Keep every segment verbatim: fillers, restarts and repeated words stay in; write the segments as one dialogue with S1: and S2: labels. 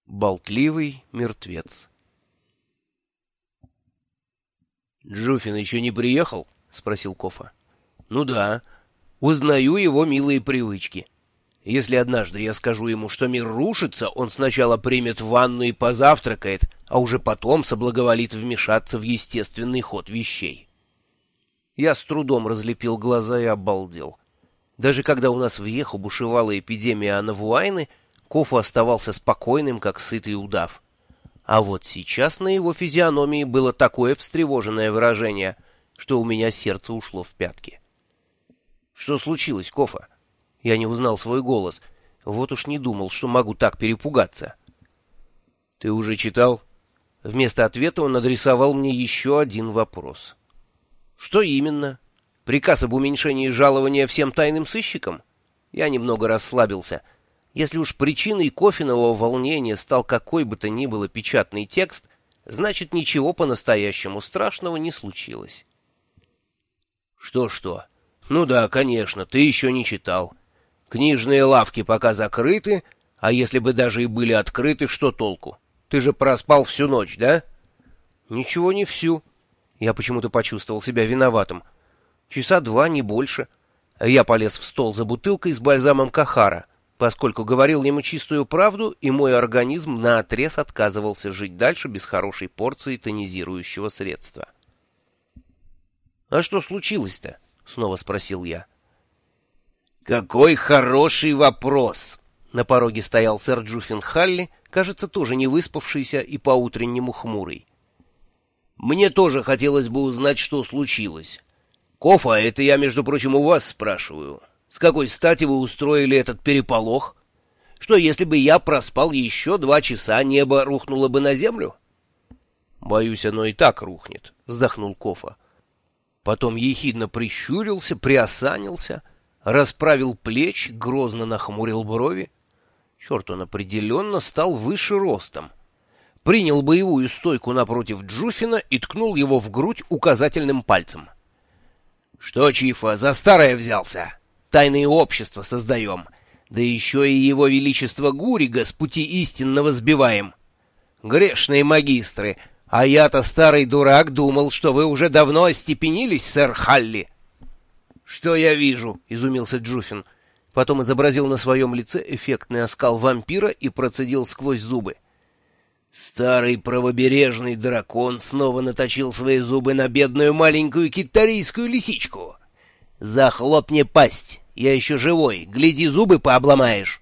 S1: Болтливый мертвец. «Джуфин еще не приехал?» — спросил Кофа. «Ну да. Узнаю его милые привычки. Если однажды я скажу ему, что мир рушится, он сначала примет ванну и позавтракает, а уже потом соблаговолит вмешаться в естественный ход вещей». Я с трудом разлепил глаза и обалдел. Даже когда у нас в Йеху бушевала эпидемия анавуайны, Кофа оставался спокойным, как сытый удав. А вот сейчас на его физиономии было такое встревоженное выражение, что у меня сердце ушло в пятки. «Что случилось, Кофа?» Я не узнал свой голос. Вот уж не думал, что могу так перепугаться. «Ты уже читал?» Вместо ответа он адресовал мне еще один вопрос. «Что именно? Приказ об уменьшении жалования всем тайным сыщикам?» Я немного расслабился. Если уж причиной Кофиного волнения стал какой бы то ни было печатный текст, значит, ничего по-настоящему страшного не случилось. «Что-что? Ну да, конечно, ты еще не читал. Книжные лавки пока закрыты, а если бы даже и были открыты, что толку? Ты же проспал всю ночь, да?» «Ничего не всю». Я почему-то почувствовал себя виноватым. Часа два, не больше. Я полез в стол за бутылкой с бальзамом Кахара, поскольку говорил ему чистую правду, и мой организм наотрез отказывался жить дальше без хорошей порции тонизирующего средства. «А что случилось-то?» — снова спросил я. «Какой хороший вопрос!» На пороге стоял сэр Джуффин Халли, кажется, тоже не выспавшийся и по-утреннему хмурый. «Мне тоже хотелось бы узнать, что случилось. Кофа, это я, между прочим, у вас спрашиваю. С какой стати вы устроили этот переполох? Что, если бы я проспал еще два часа, небо рухнуло бы на землю?» «Боюсь, оно и так рухнет», — вздохнул Кофа. Потом ехидно прищурился, приосанился, расправил плечи, грозно нахмурил брови. Черт, он определенно стал выше ростом. Принял боевую стойку напротив Джуфина и ткнул его в грудь указательным пальцем. «Что, Чифа, за старое взялся? Тайные общества создаем, да еще и его величество Гурига с пути истинного сбиваем. Грешные магистры, а я-то старый дурак думал, что вы уже давно остепенились, сэр Халли». «Что я вижу?» — изумился Джуфин. Потом изобразил на своем лице эффектный оскал вампира и процедил сквозь зубы. «Старый правобережный дракон снова наточил свои зубы на бедную маленькую китарийскую лисичку. Захлопни пасть, я еще живой, гляди, зубы пообломаешь».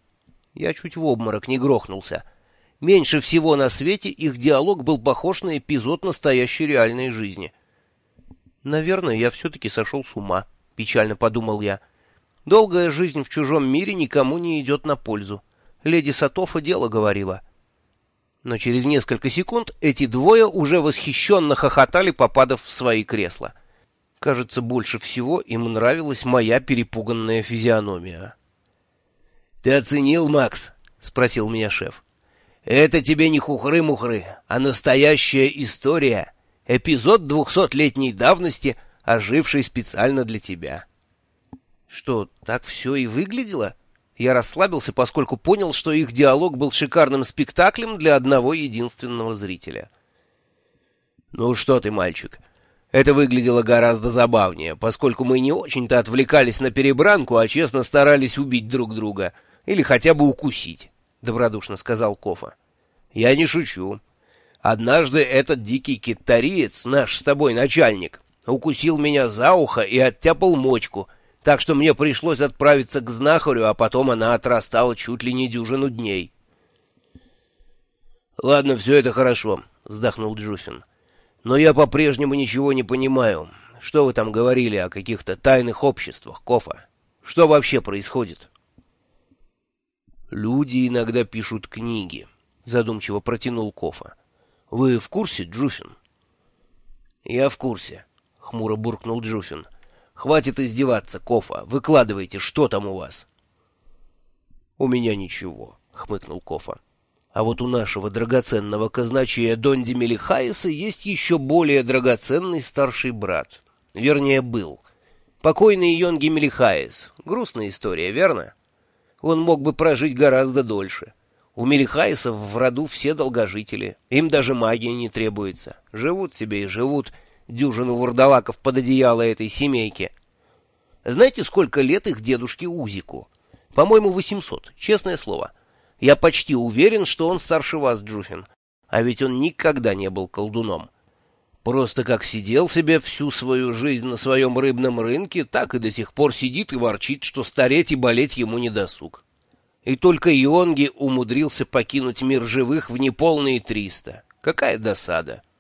S1: Я чуть в обморок не грохнулся. Меньше всего на свете их диалог был похож на эпизод настоящей реальной жизни. «Наверное, я все-таки сошел с ума», — печально подумал я. «Долгая жизнь в чужом мире никому не идет на пользу. Леди Сатофа дело говорила». Но через несколько секунд эти двое уже восхищенно хохотали, попадав в свои кресла. Кажется, больше всего им нравилась моя перепуганная физиономия. «Ты оценил, Макс?» — спросил меня шеф. «Это тебе не хухры-мухры, а настоящая история. Эпизод двухсотлетней давности, оживший специально для тебя». Что, так все и выглядело? Я расслабился, поскольку понял, что их диалог был шикарным спектаклем для одного единственного зрителя. «Ну что ты, мальчик, это выглядело гораздо забавнее, поскольку мы не очень-то отвлекались на перебранку, а честно старались убить друг друга, или хотя бы укусить», — добродушно сказал Кофа. «Я не шучу. Однажды этот дикий китариец, наш с тобой начальник, укусил меня за ухо и оттяпал мочку, так что мне пришлось отправиться к знахарю, а потом она отрастала чуть ли не дюжину дней». «Ладно, все это хорошо», — вздохнул Джуфин. «Но я по-прежнему ничего не понимаю. Что вы там говорили о каких-то тайных обществах, Кофа? Что вообще происходит?» «Люди иногда пишут книги», — задумчиво протянул Кофа. «Вы в курсе, Джуфин?» «Я в курсе», — хмуро буркнул Джуфин. «Хватит издеваться, Кофа. Выкладывайте, что там у вас?» «У меня ничего», — хмыкнул Кофа. «А вот у нашего драгоценного казначея Донди Мелихаеса есть еще более драгоценный старший брат. Вернее, был. Покойный Йонги Мелихаес. Грустная история, верно? Он мог бы прожить гораздо дольше. У Мелихаисов в роду все долгожители, им даже магия не требуется. Живут себе и живут, дюжину вурдалаков под одеяло этой семейки. Знаете, сколько лет их дедушке Узику? По-моему, восемьсот, честное слово. Я почти уверен, что он старше вас, Джуфин. А ведь он никогда не был колдуном. Просто как сидел себе всю свою жизнь на своем рыбном рынке, так и до сих пор сидит и ворчит, что стареть и болеть ему не досуг. И только Йонги умудрился покинуть мир живых в неполные триста. Какая досада!